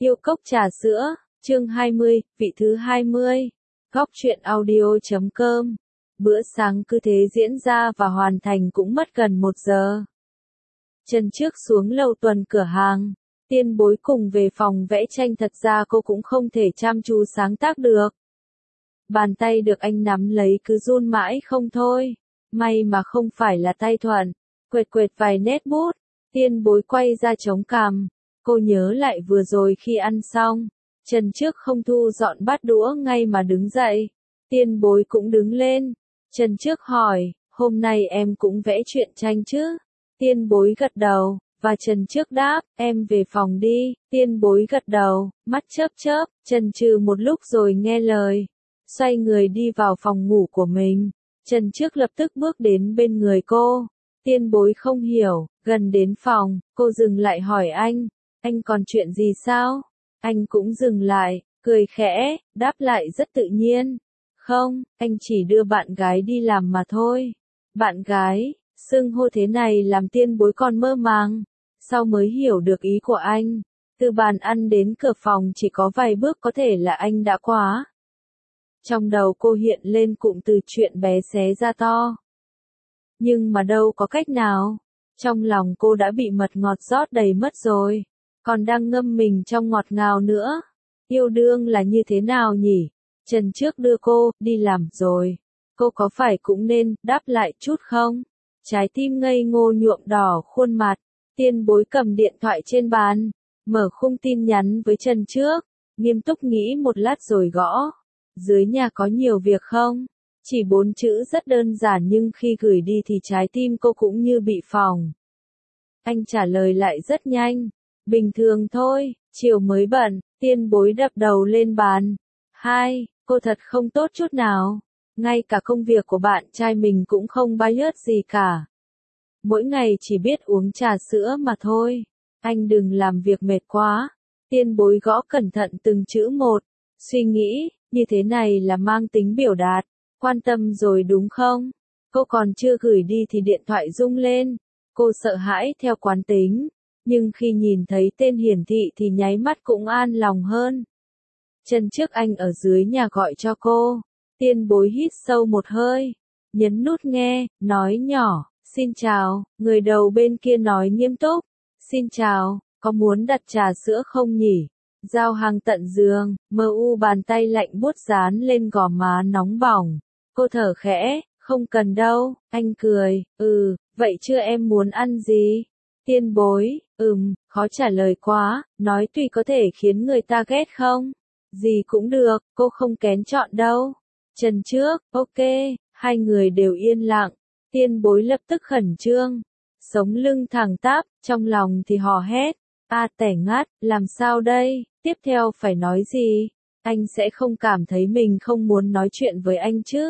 Yêu cốc trà sữa, chương 20, vị thứ 20. Góc truyện audio.com. Bữa sáng cứ thế diễn ra và hoàn thành cũng mất gần 1 giờ. Chân trước xuống lầu tuần cửa hàng, Tiên Bối cùng về phòng vẽ tranh, thật ra cô cũng không thể chăm chú sáng tác được. Bàn tay được anh nắm lấy cứ run mãi không thôi. May mà không phải là tay Thuận. Quệt quệt vài nét bút, Tiên Bối quay ra chống cằm. Cô nhớ lại vừa rồi khi ăn xong, chân trước không thu dọn bát đũa ngay mà đứng dậy. Tiên Bối cũng đứng lên. Chân trước hỏi, hôm nay em cũng vẽ truyện tranh chứ? Tiên Bối gật đầu, và chân trước đáp, em về phòng đi. Tiên Bối gật đầu, mắt chớp chớp, chần chừ một lúc rồi nghe lời. Xoay người đi vào phòng ngủ của mình. Chân trước lập tức bước đến bên người cô. Tiên Bối không hiểu, gần đến phòng, cô dừng lại hỏi anh còn chuyện gì sao? Anh cũng dừng lại, cười khẽ, đáp lại rất tự nhiên. Không, anh chỉ đưa bạn gái đi làm mà thôi. Bạn gái, xưng hô thế này làm Tiên Bối còn mơ màng. Sau mới hiểu được ý của anh. Từ bàn ăn đến cửa phòng chỉ có vài bước, có thể là anh đã quá. Trong đầu cô hiện lên cụm từ chuyện bé xé ra to. Nhưng mà đâu có cách nào. Trong lòng cô đã bị mật ngọt rót đầy mất rồi. Còn đang ngâm mình trong ngọt ngào nữa. Yêu đương là như thế nào nhỉ? Trần trước đưa cô, đi làm rồi. Cô có phải cũng nên, đáp lại chút không? Trái tim ngây ngô nhuộm đỏ khuôn mặt. Tiên Bối cầm điện thoại trên bàn. Mở khung tin nhắn với Trần trước. Nghiêm túc nghĩ một lát rồi gõ. Dưới nhà có nhiều việc không? Chỉ 4 chữ rất đơn giản nhưng khi gửi đi thì trái tim cô cũng như bị phỏng. Anh trả lời lại rất nhanh. Bình thường thôi, chiều mới bận. Tiên Bối đập đầu lên bàn. Cô thật không tốt chút nào. Ngay cả công việc của bạn trai mình cũng không bao nhiêu gì cả. Mỗi ngày chỉ biết uống trà sữa mà thôi. Anh đừng làm việc mệt quá. Tiên Bối gõ cẩn thận từng chữ một. Suy nghĩ, như thế này là mang tính biểu đạt. Quan tâm rồi đúng không? Cô còn chưa gửi đi thì điện thoại rung lên. Cô sợ hãi theo quán tính. Nhưng khi nhìn thấy tên hiển thị thì nháy mắt cũng an lòng hơn. Chân trước anh ở dưới nhà gọi cho cô. Tiên Bối hít sâu một hơi. Nhấn nút nghe, nói nhỏ, xin chào. Người đầu bên kia nói nghiêm túc. Xin chào, có muốn đặt trà sữa không nhỉ? Giao hàng tận giường, bàn tay lạnh buốt dán lên gò má nóng bỏng. Cô thở khẽ, không cần đâu. Anh cười, vậy chưa em muốn ăn gì? Tiên Bối, khó trả lời quá, nói tùy có thể khiến người ta ghét không? Gì cũng được, cô không kén chọn đâu. Trần trước, ok, hai người đều yên lặng. Tiên Bối lập tức khẩn trương. Sống lưng thẳng tắp, trong lòng thì hò hét. Tẻ ngắt, làm sao đây, tiếp theo phải nói gì? Anh sẽ không cảm thấy mình không muốn nói chuyện với anh chứ?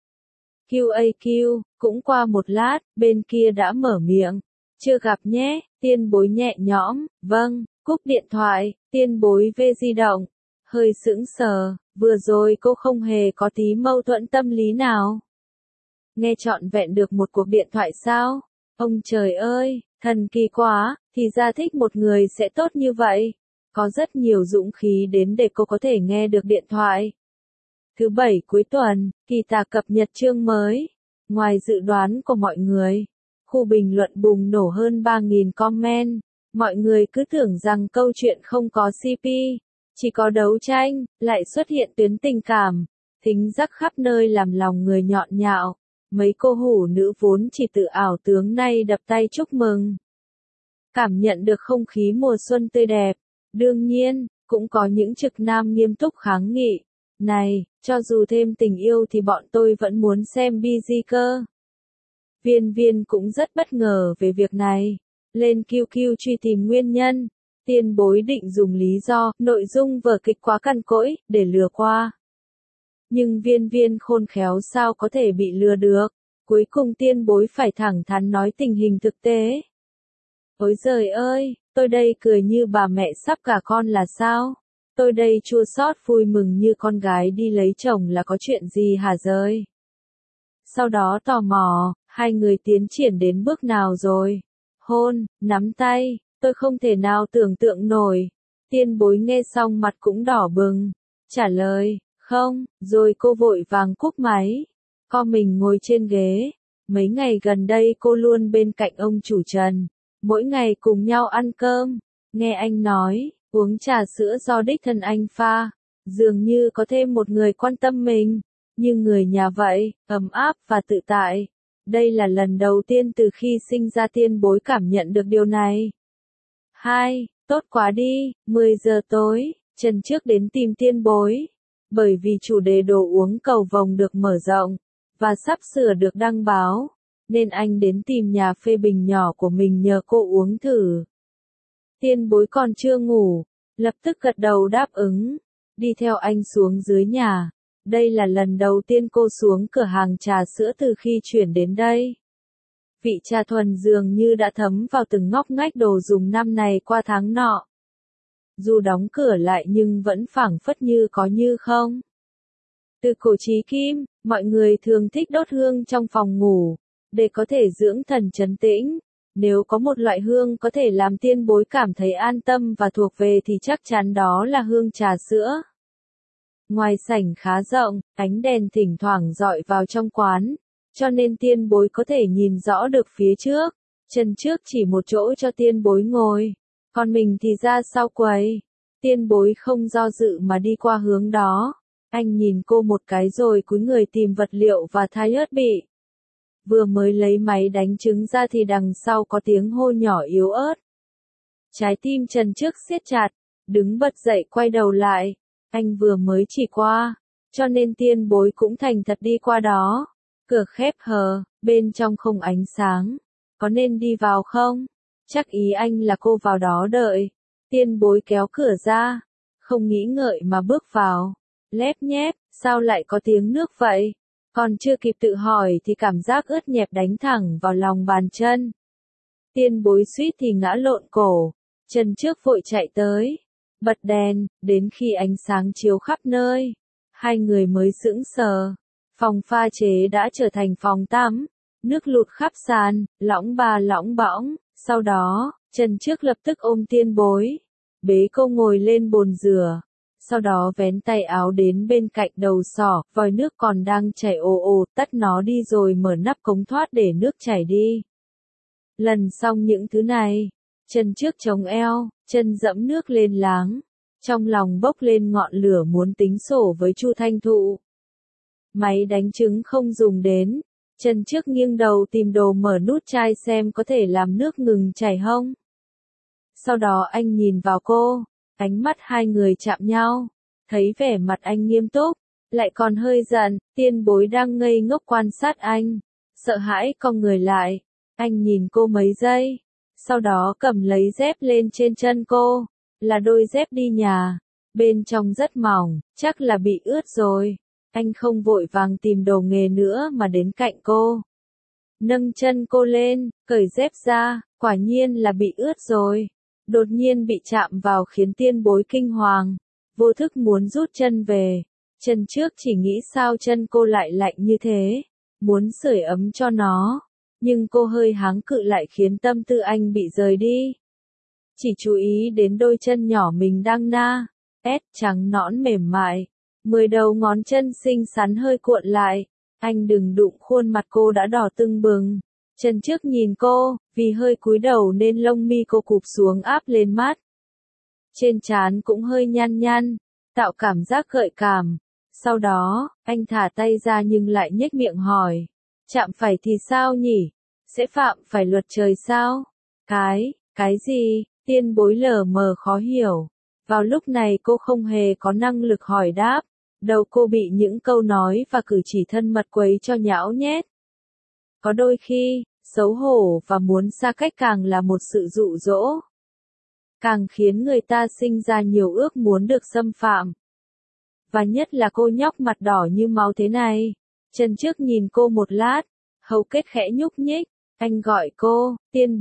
QAQ, cũng qua một lát, bên kia đã mở miệng. Chưa gặp nhé, Tiên Bối nhẹ nhõm, vâng, cúp điện thoại, Tiên Bối về di động. Hơi sững sờ, vừa rồi cô không hề có tí mâu thuẫn tâm lý nào. Nghe trọn vẹn được một cuộc điện thoại sao? Ông trời ơi, thần kỳ quá, thì ra thích một người sẽ tốt như vậy. Có rất nhiều dũng khí đến để cô có thể nghe được điện thoại. Thứ Bảy cuối tuần, Kỳ Tà cập nhật chương mới. Ngoài dự đoán của mọi người, khu bình luận bùng nổ hơn 3.000 comment. Mọi người cứ tưởng rằng câu chuyện không có CP, chỉ có đấu tranh, lại xuất hiện tuyến tình cảm. Thính giác khắp nơi làm lòng người nhọn nhạo. Mấy cô hủ nữ vốn chỉ tự ảo tướng nay đập tay chúc mừng. Cảm nhận được không khí mùa xuân tươi đẹp. Đương nhiên, cũng có những trực nam nghiêm túc kháng nghị. Này, cho dù thêm tình yêu thì bọn tôi vẫn muốn xem BG cơ. Viên Viên cũng rất bất ngờ về việc này. Lên QQ truy tìm nguyên nhân. Tiên Bối định dùng lý do, nội dung vở kịch quá cằn cỗi, để lừa qua. Nhưng Viên Viên khôn khéo sao có thể bị lừa được. Cuối cùng Tiên Bối phải thẳng thắn nói tình hình thực tế. Ôi giời ơi, tôi đây cười như bà mẹ sắp gả con là sao? Tôi đây chua xót vui mừng như con gái đi lấy chồng là có chuyện gì hả rơi? Sau đó tò mò, hai người tiến triển đến bước nào rồi? Hôn, nắm tay, tôi không thể nào tưởng tượng nổi. Tiên bối nghe xong mặt cũng đỏ bừng, trả lời, không, rồi cô vội vàng cúp máy, co mình ngồi trên ghế. Mấy ngày gần đây cô luôn bên cạnh ông chủ Trần, mỗi ngày cùng nhau ăn cơm, nghe anh nói, uống trà sữa do đích thân anh pha, dường như có thêm một người quan tâm mình, như người nhà vậy, ấm áp và tự tại. Đây là lần đầu tiên từ khi sinh ra tiên bối cảm nhận được điều này. 2. Tốt quá đi, 10 giờ tối, Trần trước đến tìm tiên bối. Bởi vì chủ đề đồ uống cầu vồng được mở rộng, và sắp sửa được đăng báo, nên anh đến tìm nhà phê bình nhỏ của mình nhờ cô uống thử. Tiên bối còn chưa ngủ, lập tức gật đầu đáp ứng, đi theo anh xuống dưới nhà. Đây là lần đầu tiên cô xuống cửa hàng trà sữa từ khi chuyển đến đây. Vị trà thuần dường như đã thấm vào từng ngóc ngách đồ dùng năm này qua tháng nọ. Dù đóng cửa lại nhưng vẫn phảng phất như có như không. Từ cổ chí kim, mọi người thường thích đốt hương trong phòng ngủ, để có thể dưỡng thần trấn tĩnh. Nếu có một loại hương có thể làm tiên bối cảm thấy an tâm và thuộc về thì chắc chắn đó là hương trà sữa. Ngoài sảnh khá rộng, ánh đèn thỉnh thoảng dọi vào trong quán, cho nên tiên bối có thể nhìn rõ được phía trước. Chân trước chỉ một chỗ cho tiên bối ngồi, còn mình thì ra sau quầy. Tiên bối không do dự mà đi qua hướng đó. Anh nhìn cô một cái rồi cúi người tìm vật liệu và thay ớt bị. Vừa mới lấy máy đánh trứng ra thì đằng sau có tiếng hô nhỏ yếu ớt. Trái tim Trần trước siết chặt, đứng bật dậy quay đầu lại. Anh vừa mới chỉ qua, cho nên tiên bối cũng thành thật đi qua đó. Cửa khép hờ, bên trong không ánh sáng. Có nên đi vào không? Chắc ý anh là cô vào đó đợi. Tiên bối kéo cửa ra, không nghĩ ngợi mà bước vào. Lép nhép, sao lại có tiếng nước vậy? Còn chưa kịp tự hỏi thì cảm giác ướt nhẹp đánh thẳng vào lòng bàn chân. Tiên bối suýt thì ngã lộn cổ, chân trước vội chạy tới, bật đèn, đến khi ánh sáng chiếu khắp nơi, hai người mới sững sờ. Phòng pha chế đã trở thành phòng tắm, nước lụt khắp sàn, lõng bà lõng bõng. Sau đó, Trần trước lập tức ôm tiên bối, bế cô ngồi lên bồn rửa. Sau đó vén tay áo đến bên cạnh đầu sỏ, vòi nước còn đang chảy ồ ồ, tắt nó đi rồi mở nắp cống thoát để nước chảy đi. Lần xong những thứ này, chân trước chống eo, chân dẫm nước lên láng, trong lòng bốc lên ngọn lửa muốn tính sổ với Chu Thanh Thụ. Máy đánh trứng không dùng đến, chân trước nghiêng đầu tìm đồ mở nút chai xem có thể làm nước ngừng chảy không. Sau đó anh nhìn vào cô. Ánh mắt hai người chạm nhau, thấy vẻ mặt anh nghiêm túc, lại còn hơi giận. Tiên bối đang ngây ngốc quan sát anh, sợ hãi cong người lại. Anh nhìn cô mấy giây, sau đó cầm lấy dép lên trên chân cô, là đôi dép đi nhà, bên trong rất mỏng, chắc là bị ướt rồi. Anh không vội vàng tìm đồ nghề nữa mà đến cạnh cô, nâng chân cô lên, cởi dép ra, quả nhiên là bị ướt rồi. Đột nhiên bị chạm vào khiến tiên bối kinh hoàng, vô thức muốn rút chân về. Chân trước chỉ nghĩ sao chân cô lại lạnh như thế, muốn sưởi ấm cho nó, nhưng cô hơi háng cự lại khiến tâm tư anh bị rời đi. Chỉ chú ý đến đôi chân nhỏ mình đang trắng nõn mềm mại, 10 đầu ngón chân xinh xắn hơi cuộn lại. Anh đừng đụng khuôn mặt cô đã đỏ tưng bừng. Chân trước nhìn cô, vì hơi cúi đầu nên lông mi cô cụp xuống áp lên mắt. Trên trán cũng hơi nhăn nhăn, tạo cảm giác gợi cảm. Sau đó, anh thả tay ra nhưng lại nhếch miệng hỏi. Chạm phải thì sao nhỉ? Sẽ phạm phải luật trời sao? Cái gì? Tiên bối lờ mờ khó hiểu. Vào lúc này cô không hề có năng lực hỏi đáp. Đầu cô bị những câu nói và cử chỉ thân mật quấy cho nhão nhét. Có đôi khi, xấu hổ và muốn xa cách càng là một sự dụ dỗ. Càng khiến người ta sinh ra nhiều ước muốn được xâm phạm. Và nhất là cô nhóc mặt đỏ như máu thế này. Chân trước nhìn cô một lát, hầu kết khẽ nhúc nhích. Anh gọi cô,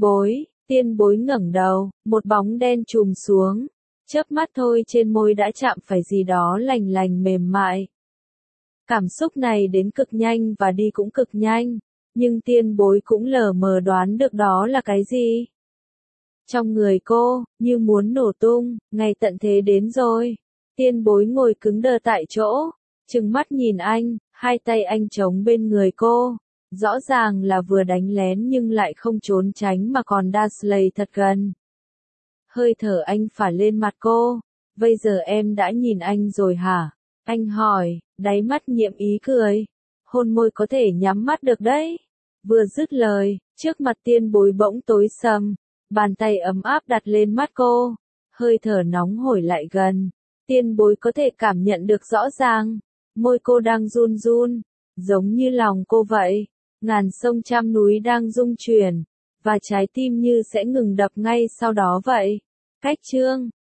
tiên bối ngẩng đầu, một bóng đen chùm xuống. Chớp mắt thôi trên môi đã chạm phải gì đó lành lành mềm mại. Cảm xúc này đến cực nhanh và đi cũng cực nhanh. Nhưng tiên bối cũng lờ mờ đoán được đó là cái gì. Trong người cô, như muốn nổ tung, ngày tận thế đến rồi. Tiên bối ngồi cứng đờ tại chỗ, trừng mắt nhìn anh, hai tay anh chống bên người cô. Rõ ràng là vừa đánh lén nhưng lại không trốn tránh mà còn Dursley thật gần. Hơi thở anh phả lên mặt cô. Bây giờ em đã nhìn anh rồi hả? Anh hỏi, đáy mắt nhiệm ý cười. Hôn môi có thể nhắm mắt được đấy. Vừa dứt lời, trước mặt tiên bối bỗng tối sầm. Bàn tay ấm áp đặt lên mắt cô. Hơi thở nóng hổi lại gần. Tiên bối có thể cảm nhận được rõ ràng. Môi cô đang run run, giống như lòng cô vậy. Ngàn sông trăm núi đang rung chuyển, và trái tim như sẽ ngừng đập ngay sau đó vậy. Cách chương